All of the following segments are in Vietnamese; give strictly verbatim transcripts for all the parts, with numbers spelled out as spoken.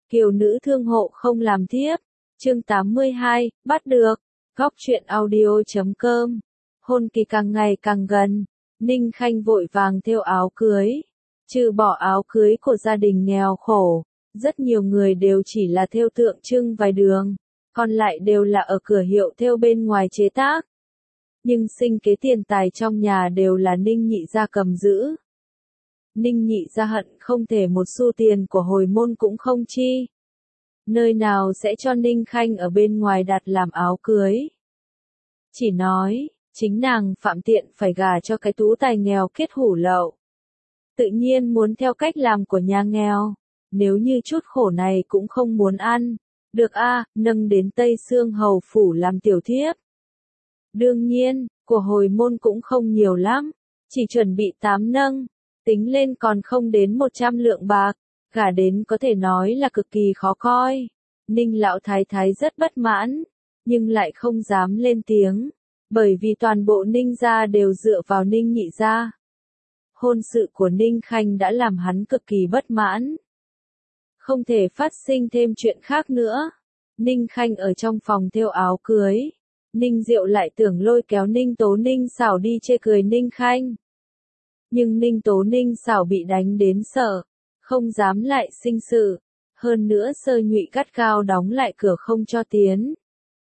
Kiều nữ thương hộ không làm thiếp. Chương tám mươi hai, bắt được. Góc truyện audio chấm com. Hôn kỳ càng ngày càng gần, Ninh Khanh vội vàng thêu áo cưới. Trừ bỏ áo cưới của gia đình nghèo khổ, rất nhiều người đều chỉ là thêu tượng trưng vài đường, còn lại đều là ở cửa hiệu thêu bên ngoài chế tác. Nhưng sinh kế tiền tài trong nhà đều là Ninh nhị gia cầm giữ. Ninh nhị gia hận không thể một xu tiền của hồi môn cũng không chi. Nơi nào sẽ cho Ninh Khanh ở bên ngoài đặt làm áo cưới. Chỉ nói, chính nàng phạm tiện phải gả cho cái tú tài nghèo kết hủ lậu. Tự nhiên muốn theo cách làm của nhà nghèo, nếu như chút khổ này cũng không muốn ăn, được a, nâng đến Tây Xương hầu phủ làm tiểu thiếp. Đương nhiên, của hồi môn cũng không nhiều lắm, chỉ chuẩn bị tám nâng, tính lên còn không đến một trăm lượng bạc, gả đến có thể nói là cực kỳ khó coi. Ninh lão thái thái rất bất mãn, nhưng lại không dám lên tiếng, bởi vì toàn bộ Ninh gia đều dựa vào Ninh nhị gia. Hôn sự của Ninh Khanh đã làm hắn cực kỳ bất mãn. Không thể phát sinh thêm chuyện khác nữa. Ninh Khanh ở trong phòng thêu áo cưới. Ninh Diệu lại tưởng lôi kéo Ninh Tố Ninh Xảo đi chê cười Ninh Khanh. Nhưng Ninh Tố Ninh Xảo bị đánh đến sợ, không dám lại sinh sự. Hơn nữa Sơ Nhụy gắt gao đóng lại cửa không cho tiến.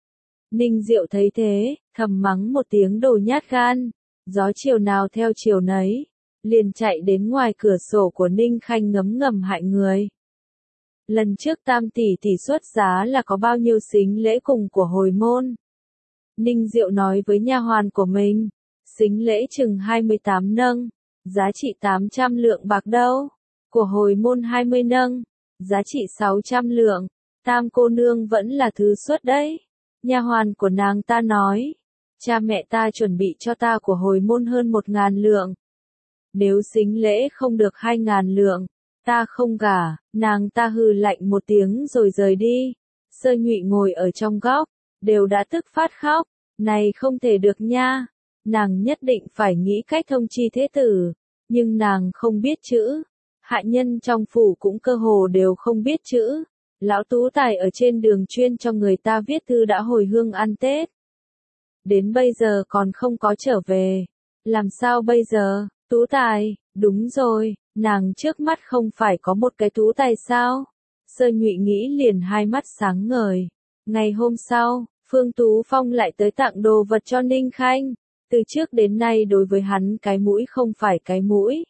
Ninh Diệu thấy thế, thầm mắng một tiếng đồ nhát gan. Gió chiều nào theo chiều nấy, liền chạy đến ngoài cửa sổ của Ninh Khanh ngấm ngầm hại người. Lần trước tam tỷ tỷ xuất giá là có bao nhiêu sính lễ cùng của hồi môn. Ninh Diệu nói với nha hoàn của mình, sính lễ chừng hai mươi tám nâng, giá trị tám trăm lượng bạc đâu, của hồi môn hai mươi nâng, giá trị sáu trăm lượng, tam cô nương vẫn là thứ xuất đấy. Nha hoàn của nàng ta nói, cha mẹ ta chuẩn bị cho ta của hồi môn hơn một ngàn lượng. Nếu sính lễ không được hai ngàn lượng, ta không gả. Nàng ta hừ lạnh một tiếng rồi rời đi. Sơ Nhụy ngồi ở trong góc, đều đã tức phát khóc, này không thể được nha. Nàng nhất định phải nghĩ cách thông chi thế tử, nhưng nàng không biết chữ. Hạ nhân trong phủ cũng cơ hồ đều không biết chữ. Lão tú tài ở trên đường chuyên cho người ta viết thư đã hồi hương ăn Tết. Đến bây giờ còn không có trở về. Làm sao bây giờ? Tú tài, đúng rồi, nàng trước mắt không phải có một cái tú tài sao? Sơ Nhụy nghĩ liền hai mắt sáng ngời. Ngày hôm sau, Phương Tú Phong lại tới tặng đồ vật cho Ninh Khanh. Từ trước đến nay đối với hắn cái mũi không phải cái mũi.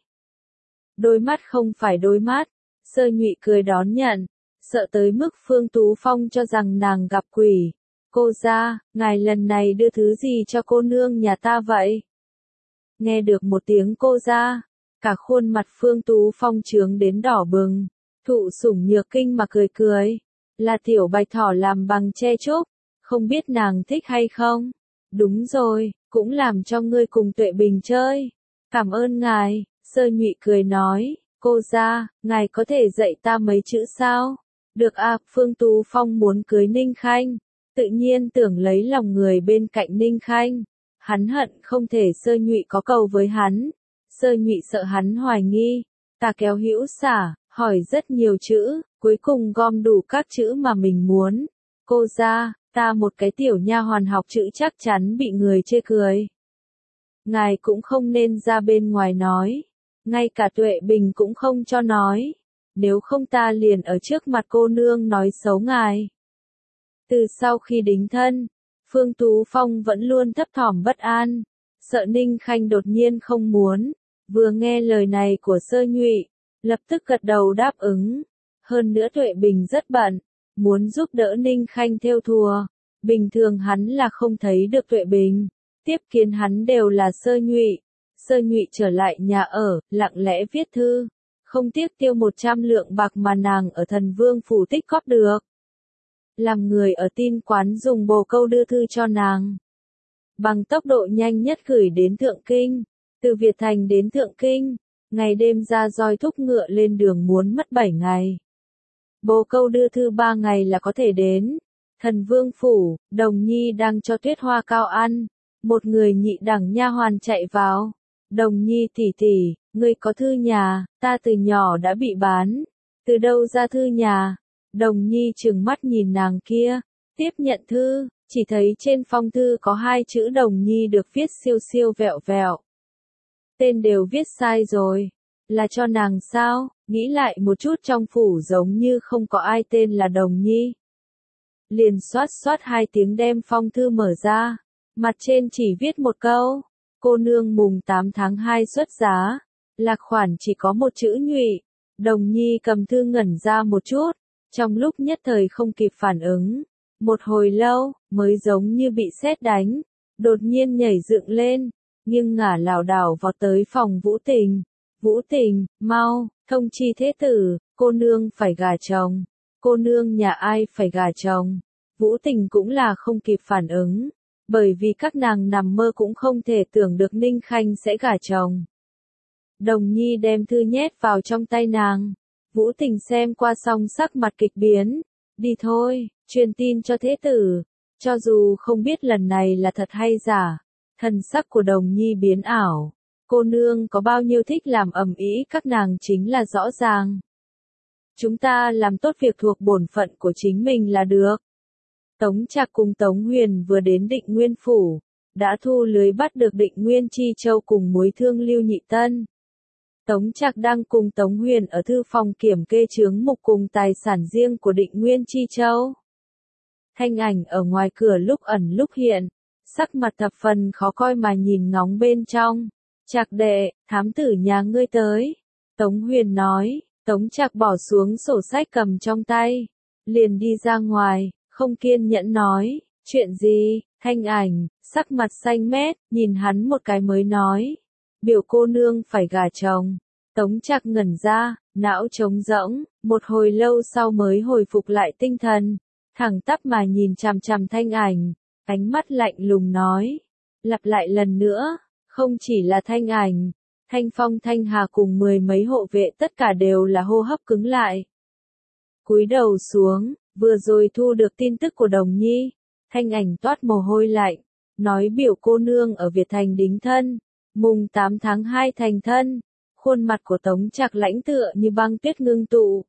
Đôi mắt không phải đôi mắt. Sơ Nhụy cười đón nhận, sợ tới mức Phương Tú Phong cho rằng nàng gặp quỷ. Cô gia, ngài lần này đưa thứ gì cho cô nương nhà ta vậy? Nghe được một tiếng cô gia, cả khuôn mặt Phương Tú Phong trướng đến đỏ bừng, thụ sủng nhược kinh mà cười cười. Là tiểu bạch thỏ làm bằng tre trúc, không biết nàng thích hay không? Đúng rồi, cũng làm cho ngươi cùng Tuệ Bình chơi. Cảm ơn ngài, Sơ Nhụy cười nói, cô gia, ngài có thể dạy ta mấy chữ sao? Được à, Phương Tú Phong muốn cưới Ninh Khanh, tự nhiên tưởng lấy lòng người bên cạnh Ninh Khanh. Hắn hận không thể Sơ Nhụy có cầu với hắn. Sơ Nhụy sợ hắn hoài nghi, ta kéo hữu xả, hỏi rất nhiều chữ, cuối cùng gom đủ các chữ mà mình muốn. Cô gia, ta một cái tiểu nha hoàn học chữ chắc chắn bị người chê cười. Ngài cũng không nên ra bên ngoài nói, ngay cả Tuệ Bình cũng không cho nói, nếu không ta liền ở trước mặt cô nương nói xấu ngài. Từ sau khi đính thân, Phương Tú Phong vẫn luôn thấp thỏm bất an, sợ Ninh Khanh đột nhiên không muốn. Vừa nghe lời này của Sơ Nhụy, lập tức gật đầu đáp ứng. Hơn nữa Tuệ Bình rất bận, muốn giúp đỡ Ninh Khanh thêu thùa. Bình thường hắn là không thấy được Tuệ Bình, tiếp kiến hắn đều là Sơ Nhụy. Sơ Nhụy trở lại nhà ở, lặng lẽ viết thư, không tiếc tiêu một trăm lượng bạc mà nàng ở Thần Vương phủ tích góp được. Làm người ở tin quán dùng bồ câu đưa thư cho nàng. Bằng tốc độ nhanh nhất gửi đến Thượng Kinh, từ Việt Thành đến Thượng Kinh, ngày đêm ra roi thúc ngựa lên đường muốn mất bảy ngày. Bồ câu đưa thư ba ngày là có thể đến. Thần Vương phủ, Đồng Nhi đang cho Tuyết Hoa Cao ăn, một người nhị đẳng nha hoàn chạy vào. Đồng Nhi tỷ tỷ, ngươi có thư nhà, ta từ nhỏ đã bị bán. Từ đâu ra thư nhà? Đồng Nhi trừng mắt nhìn nàng kia, tiếp nhận thư, chỉ thấy trên phong thư có hai chữ Đồng Nhi được viết siêu siêu vẹo vẹo. Tên đều viết sai rồi, là cho nàng sao? Nghĩ lại một chút trong phủ giống như không có ai tên là Đồng Nhi. Liền xoát xoát hai tiếng đem phong thư mở ra, mặt trên chỉ viết một câu, cô nương mùng tám tháng hai xuất giá, lạc khoản chỉ có một chữ nhụy. Đồng Nhi cầm thư ngẩn ra một chút, trong lúc nhất thời không kịp phản ứng, một hồi lâu, mới giống như bị sét đánh, đột nhiên nhảy dựng lên, nghiêng ngả lảo đảo vọt tới phòng Vũ Tình. Vũ Tình, mau, thông chi thế tử, cô nương phải gả chồng. Cô nương nhà ai phải gả chồng? Vũ Tình cũng là không kịp phản ứng, bởi vì các nàng nằm mơ cũng không thể tưởng được Ninh Khanh sẽ gả chồng. Đồng Nhi đem thư nhét vào trong tay nàng. Vũ Tình xem qua xong sắc mặt kịch biến. Đi thôi, truyền tin cho thế tử. Cho dù không biết lần này là thật hay giả, thần sắc của Đồng Nhi biến ảo. Cô nương có bao nhiêu thích làm ầm ĩ các nàng chính là rõ ràng. Chúng ta làm tốt việc thuộc bổn phận của chính mình là được. Tống Trạc cùng Tống Huyền vừa đến Định Nguyên Phủ, đã thu lưới bắt được Định Nguyên Chi Châu cùng mối thương Lưu Nhị Tân. Tống Trạc đang cùng Tống Huyền ở thư phòng kiểm kê chướng mục cùng tài sản riêng của Định Nguyên Chi Châu. Thanh ảnh ở ngoài cửa lúc ẩn lúc hiện, sắc mặt thập phần khó coi mà nhìn ngóng bên trong. Trạc đệ, thám tử nhà ngươi tới. Tống Huyền nói, Tống Trạc bỏ xuống sổ sách cầm trong tay, liền đi ra ngoài, không kiên nhẫn nói, chuyện gì? Thanh ảnh, sắc mặt xanh mét, nhìn hắn một cái mới nói, biểu cô nương phải gả chồng. Tống Trạc ngẩn ra, não trống rỗng, một hồi lâu sau mới hồi phục lại tinh thần, thẳng tắp mà nhìn chằm chằm Thanh ảnh, ánh mắt lạnh lùng nói, lặp lại lần nữa, không chỉ là Thanh ảnh, Thanh Phong Thanh Hà cùng mười mấy hộ vệ tất cả đều là hô hấp cứng lại. Cúi đầu xuống, vừa rồi thu được tin tức của Đồng Nhi, Thanh ảnh toát mồ hôi lạnh, nói biểu cô nương ở Việt Thành đính thân, mùng tám tháng hai thành thân. Khuôn mặt của Tống Trạc lãnh tựa như băng tuyết ngưng tụ.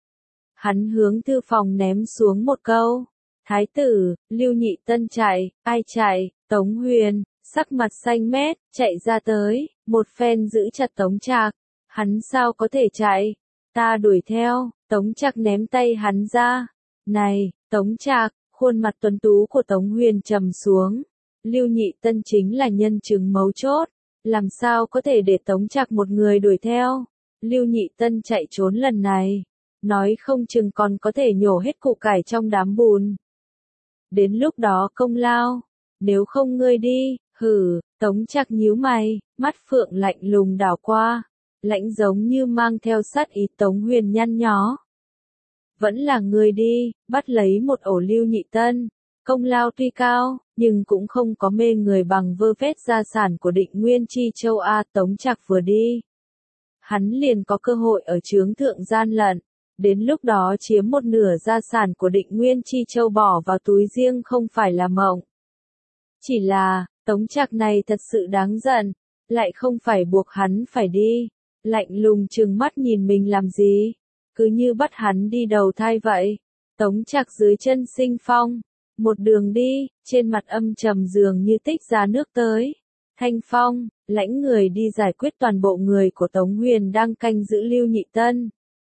Hắn hướng thư phòng ném xuống một câu. Thái tử, Lưu Nhị Tân chạy, ai chạy? Tống Huyền, sắc mặt xanh mét, chạy ra tới, một phen giữ chặt Tống Trạc. Hắn sao có thể chạy? Ta đuổi theo. Tống Trạc ném tay hắn ra. Này, Tống Trạc, khuôn mặt tuấn tú của Tống Huyền trầm xuống. Lưu Nhị Tân chính là nhân chứng mấu chốt. Làm sao có thể để Tống Trạc một người đuổi theo? Lưu Nhị Tân chạy trốn lần này, nói không chừng còn có thể nhổ hết củ cải trong đám bùn. Đến lúc đó công lao, nếu không ngươi đi, hử, Tống Trạc nhíu mày, mắt phượng lạnh lùng đảo qua, lãnh giống như mang theo sát ý. Tống Huyền nhăn nhó. Vẫn là ngươi đi, bắt lấy một ổ Lưu Nhị Tân. Công lao tuy cao, nhưng cũng không có mê người bằng vơ vét gia sản của Định Nguyên Chi Châu A. Tống Trạc vừa đi, hắn liền có cơ hội ở chướng thượng gian lận, đến lúc đó chiếm một nửa gia sản của Định Nguyên Chi Châu bỏ vào túi riêng không phải là mộng. Chỉ là, Tống Trạc này thật sự đáng giận, lại không phải buộc hắn phải đi, lạnh lùng trừng mắt nhìn mình làm gì, cứ như bắt hắn đi đầu thai vậy. Tống Trạc dưới chân sinh phong. Một đường đi, trên mặt âm trầm dường như tích ra nước tới. Thanh Phong, lãnh người đi giải quyết toàn bộ người của Tống Huyền đang canh giữ Lưu Nhị Tân.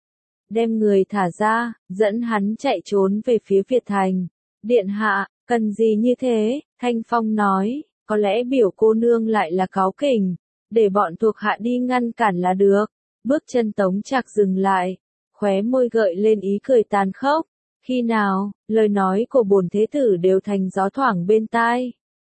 Đem người thả ra, dẫn hắn chạy trốn về phía Việt Thành. Điện hạ, cần gì như thế? Thanh Phong nói, có lẽ biểu cô nương lại là cáu kỉnh, để bọn thuộc hạ đi ngăn cản là được. Bước chân Tống Trạc dừng lại, khóe môi gợi lên ý cười tàn khốc. Khi nào, lời nói của bổn thế tử đều thành gió thoảng bên tai.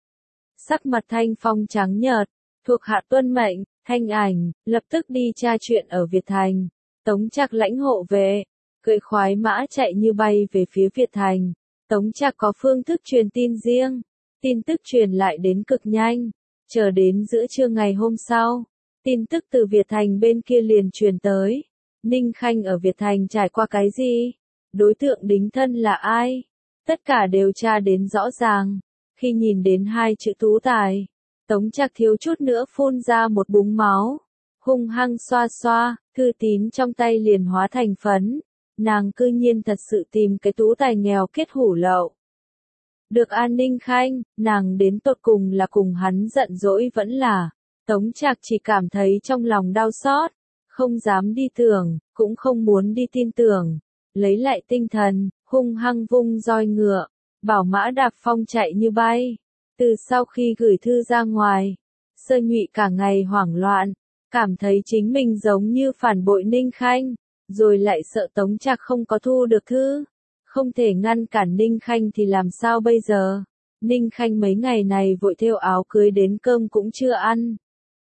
Sắc mặt Thanh Phong trắng nhợt, thuộc hạ tuân mệnh. Thanh ảnh, lập tức đi tra chuyện ở Việt Thành. Tống Trạc lãnh hộ về, cưỡi khoái mã chạy như bay về phía Việt Thành. Tống Trạc có phương thức truyền tin riêng, tin tức truyền lại đến cực nhanh, chờ đến giữa trưa ngày hôm sau, tin tức từ Việt Thành bên kia liền truyền tới. Ninh Khanh ở Việt Thành trải qua cái gì? Đối tượng đính thân là ai? Tất cả đều tra đến rõ ràng. Khi nhìn đến hai chữ tú tài, Tống Trạc thiếu chút nữa phun ra một búng máu, hung hăng xoa xoa, thư tín trong tay liền hóa thành phấn. nàng cư nhiên thật sự tìm cái tú tài nghèo kết hủ lậu. Được An Ninh Khanh, nàng đến tột cùng là cùng hắn giận dỗi vẫn là, Tống Trạc chỉ cảm thấy trong lòng đau xót, không dám đi tưởng, cũng không muốn đi tin tưởng, lấy lại tinh thần, hung hăng vung roi ngựa, bảo mã đạp phong chạy như bay. Từ sau khi gửi thư ra ngoài, Sơ Nhụy cả ngày hoảng loạn, cảm thấy chính mình giống như phản bội Ninh Khanh, rồi lại sợ Tống Trạc không có thu được thư. Không thể ngăn cản Ninh Khanh thì làm sao bây giờ? Ninh Khanh mấy ngày này vội thêu áo cưới đến cơm cũng chưa ăn,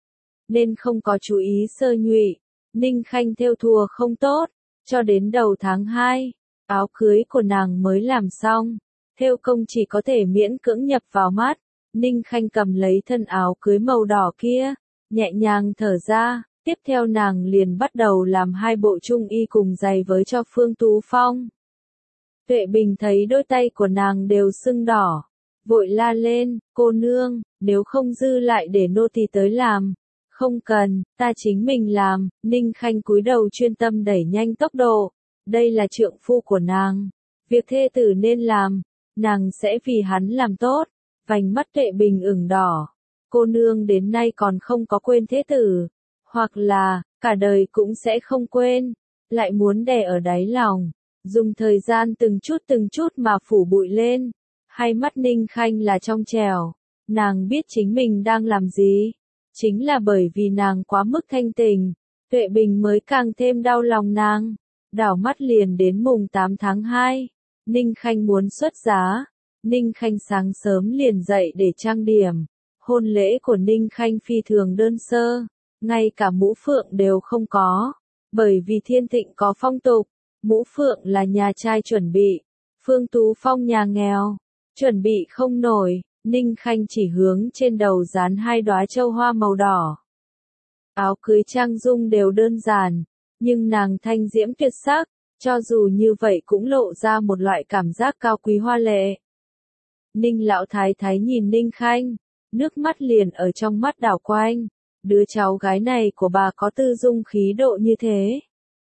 nên không có chú ý Sơ Nhụy. Ninh Khanh thêu thùa không tốt, cho đến đầu tháng hai, áo cưới của nàng mới làm xong, thêu công chỉ có thể miễn cưỡng nhập vào mắt. Ninh Khanh cầm lấy thân áo cưới màu đỏ kia, nhẹ nhàng thở ra, tiếp theo nàng liền bắt đầu làm hai bộ trung y cùng giày với cho Phương Tú Phong. Tuệ Bình thấy đôi tay của nàng đều sưng đỏ, vội la lên, cô nương, nếu không dư lại để nô tỳ tới làm. Không cần, ta chính mình làm. Ninh Khanh cúi đầu chuyên tâm đẩy nhanh tốc độ, đây là trượng phu của nàng, việc thê tử nên làm, nàng sẽ vì hắn làm tốt. Vành mắt Tuệ Bình ửng đỏ, cô nương đến nay còn không có quên thế tử, hoặc là, cả đời cũng sẽ không quên, lại muốn đè ở đáy lòng, dùng thời gian từng chút từng chút mà phủ bụi lên. Hai mắt Ninh Khanh là trong trẻo, nàng biết chính mình đang làm gì, chính là bởi vì nàng quá mức thanh tình, Tuệ Bình mới càng thêm đau lòng nàng. Đảo mắt liền đến mùng tám tháng hai, Ninh Khanh muốn xuất giá. Ninh Khanh sáng sớm liền dậy để trang điểm. Hôn lễ của Ninh Khanh phi thường đơn sơ, ngay cả mũ phượng đều không có, bởi vì Thiên Thịnh có phong tục, mũ phượng là nhà trai chuẩn bị, Phương Tú Phong nhà nghèo, chuẩn bị không nổi. Ninh Khanh chỉ hướng trên đầu dán hai đóa châu hoa màu đỏ. Áo cưới trang dung đều đơn giản, nhưng nàng thanh diễm tuyệt sắc, cho dù như vậy cũng lộ ra một loại cảm giác cao quý hoa lệ. Ninh lão thái thái nhìn Ninh Khanh, nước mắt liền ở trong mắt đảo quanh, đứa cháu gái này của bà có tư dung khí độ như thế,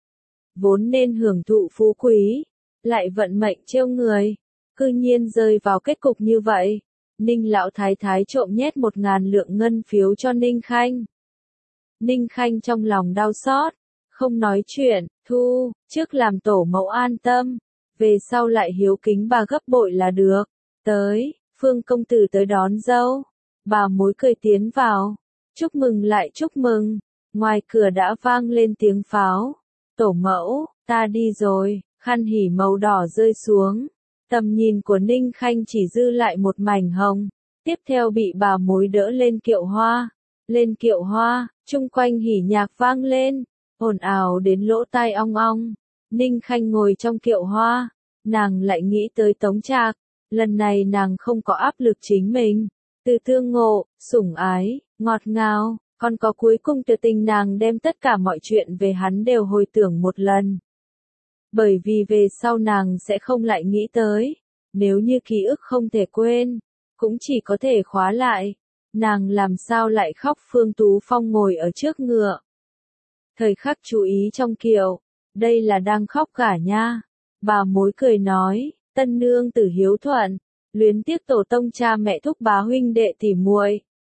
vốn nên hưởng thụ phú quý, lại vận mệnh trêu người, cư nhiên rơi vào kết cục như vậy. Ninh lão thái thái trộm nhét một ngàn lượng ngân phiếu cho Ninh Khanh. Ninh Khanh trong lòng đau xót, không nói chuyện, thu, trước làm tổ mẫu an tâm, về sau lại hiếu kính bà gấp bội là được. Tới, Phương công tử tới đón dâu, bà mối cười tiến vào, chúc mừng lại chúc mừng, ngoài cửa đã vang lên tiếng pháo. Tổ mẫu, ta đi rồi, khăn hỉ màu đỏ rơi xuống. Tầm nhìn của Ninh Khanh chỉ dư lại một mảnh hồng, tiếp theo bị bà mối đỡ lên kiệu hoa. Lên kiệu hoa, chung quanh hỉ nhạc vang lên, ồn ào đến lỗ tai ong ong. Ninh Khanh ngồi trong kiệu hoa, nàng lại nghĩ tới Tống Trạc, lần này nàng không có áp lực chính mình, từ thương ngộ, sủng ái, ngọt ngào, còn có cuối cùng từ tình nàng đem tất cả mọi chuyện về hắn đều hồi tưởng một lần. Bởi vì về sau nàng sẽ không lại nghĩ tới, nếu như ký ức không thể quên, cũng chỉ có thể khóa lại, nàng làm sao lại khóc. Phương Tú Phong ngồi ở trước ngựa, thời khắc chú ý trong kiệu, đây là đang khóc cả nha. Bà mối cười nói, tân nương tử hiếu thuận, luyến tiếc tổ tông cha mẹ thúc bá huynh đệ tỉ muội.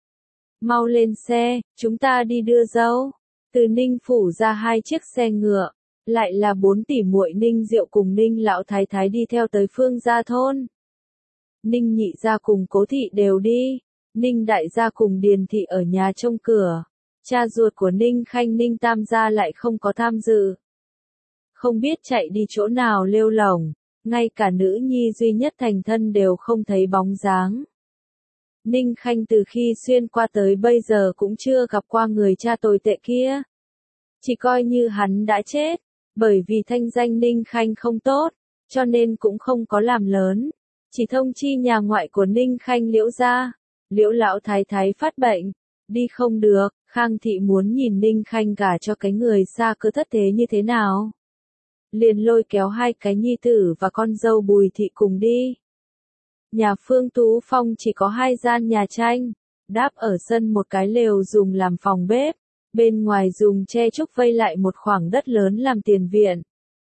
Mau lên xe, chúng ta đi đưa dâu. Từ Ninh phủ ra hai chiếc xe ngựa, lại là bốn tỷ muội Ninh Diệu cùng Ninh lão thái thái đi theo tới Phương gia thôn. Ninh nhị gia cùng Cố thị đều đi, Ninh đại gia cùng Điền thị ở nhà trông cửa. Cha ruột của Ninh Khanh Ninh tam gia lại không có tham dự, không biết chạy đi chỗ nào lêu lổng, ngay cả nữ nhi duy nhất thành thân đều không thấy bóng dáng. Ninh Khanh từ khi xuyên qua tới bây giờ cũng chưa gặp qua người cha tồi tệ kia, chỉ coi như hắn đã chết, bởi vì thanh danh Ninh Khanh không tốt, cho nên cũng không có làm lớn, chỉ thông chi nhà ngoại của Ninh Khanh Liễu gia. Liễu lão thái thái phát bệnh, đi không được, Khang thị muốn nhìn Ninh Khanh gả cho cái người xa cơ thất thế như thế nào, liền lôi kéo hai cái nhi tử và con dâu Bùi thị cùng đi. Nhà Phương Tú Phong chỉ có hai gian nhà tranh, đáp ở sân một cái lều dùng làm phòng bếp, bên ngoài dùng tre trúc vây lại một khoảng đất lớn làm tiền viện.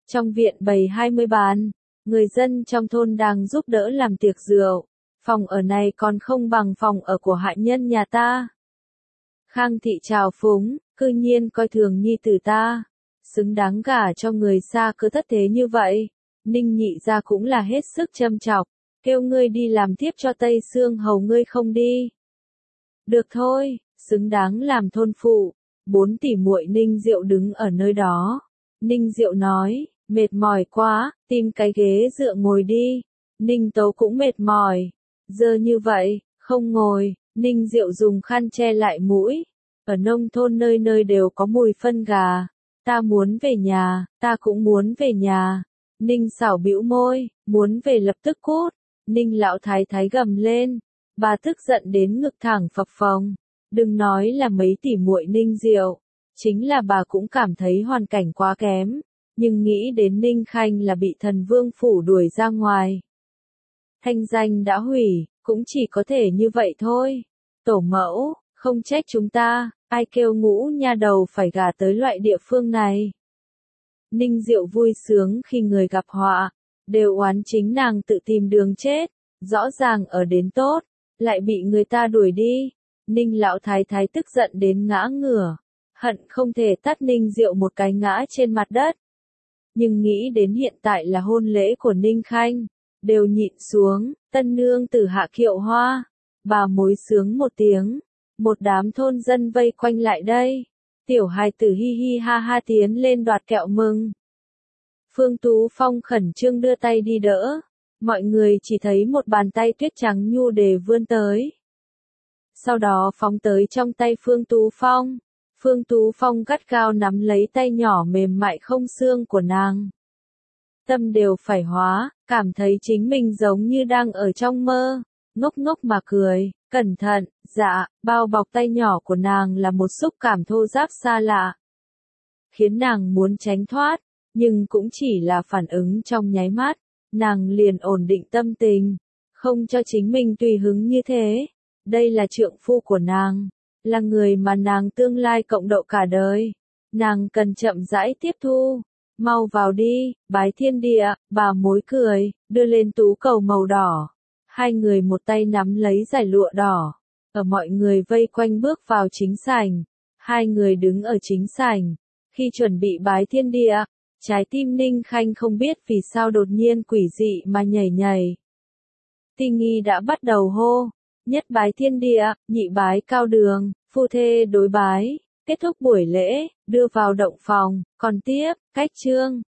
Trong viện bày hai mươi bàn, người dân trong thôn đang giúp đỡ làm tiệc rượu. Phòng ở này còn không bằng phòng ở của hạ nhân nhà ta. Khang thị trào phúng, cư nhiên coi thường nhi tử ta. Xứng đáng gả cho người xa cứ thất thế như vậy. Ninh nhị gia cũng là hết sức châm chọc. Kêu ngươi đi làm tiếp cho Tây Sương hầu ngươi không đi. Được thôi, xứng đáng làm thôn phụ. Bốn tỷ muội Ninh Diệu đứng ở nơi đó. Ninh Diệu nói, mệt mỏi quá, tìm cái ghế dựa ngồi đi. Ninh Tấu cũng mệt mỏi. Giờ như vậy, không ngồi. Ninh Diệu dùng khăn che lại mũi. Ở nông thôn nơi nơi đều có mùi phân gà. Ta muốn về nhà, ta cũng muốn về nhà. Ninh Xảo bĩu môi, muốn về lập tức cút. Ninh lão thái thái gầm lên. Bà tức giận đến ngực thẳng phập phồng. Đừng nói là mấy tỷ muội Ninh Diệu. Chính là bà cũng cảm thấy hoàn cảnh quá kém. Nhưng nghĩ đến Ninh Khanh là bị thần vương phủ đuổi ra ngoài. Thanh danh đã hủy, cũng chỉ có thể như vậy thôi. Tổ mẫu, không trách chúng ta, ai kêu ngũ nha đầu phải gả tới loại địa phương này. Ninh Diệu vui sướng khi người gặp họa, đều oán chính nàng tự tìm đường chết, rõ ràng ở đến tốt, lại bị người ta đuổi đi. Ninh lão thái thái tức giận đến ngã ngửa, hận không thể tát Ninh Diệu một cái ngã trên mặt đất. Nhưng nghĩ đến hiện tại là hôn lễ của Ninh Khanh, đều nhịn xuống. Tân nương tử Hạ Kiệu Hoa, bà mối sướng một tiếng, một đám thôn dân vây quanh lại đây. Tiểu hài tử hi hi ha ha tiến lên đoạt kẹo mừng. Phương Tú Phong khẩn trương đưa tay đi đỡ, mọi người chỉ thấy một bàn tay tuyết trắng nhu đề vươn tới. Sau đó phóng tới trong tay Phương Tú Phong. Phương Tú Phong gắt gao nắm lấy tay nhỏ mềm mại không xương của nàng. Tâm đều phải hóa, cảm thấy chính mình giống như đang ở trong mơ, ngốc ngốc mà cười, cẩn thận, dạ, bao bọc tay nhỏ của nàng là một xúc cảm thô ráp xa lạ. Khiến nàng muốn tránh thoát, nhưng cũng chỉ là phản ứng trong nháy mắt, nàng liền ổn định tâm tình, không cho chính mình tùy hứng như thế. Đây là trượng phu của nàng, là người mà nàng tương lai cộng độ cả đời. Nàng cần chậm rãi tiếp thu. Mau vào đi, bái thiên địa, bà mối cười, đưa lên tú cầu màu đỏ. Hai người một tay nắm lấy dải lụa đỏ. Ở mọi người vây quanh bước vào chính sảnh. Hai người đứng ở chính sảnh. Khi chuẩn bị bái thiên địa, trái tim Ninh Khanh không biết vì sao đột nhiên quỷ dị mà nhảy nhảy. Tinh nghi đã bắt đầu hô. Nhất bái thiên địa, nhị bái cao đường, phu thê đối bái. Kết thúc buổi lễ, đưa vào động phòng, còn tiếp, cách chương.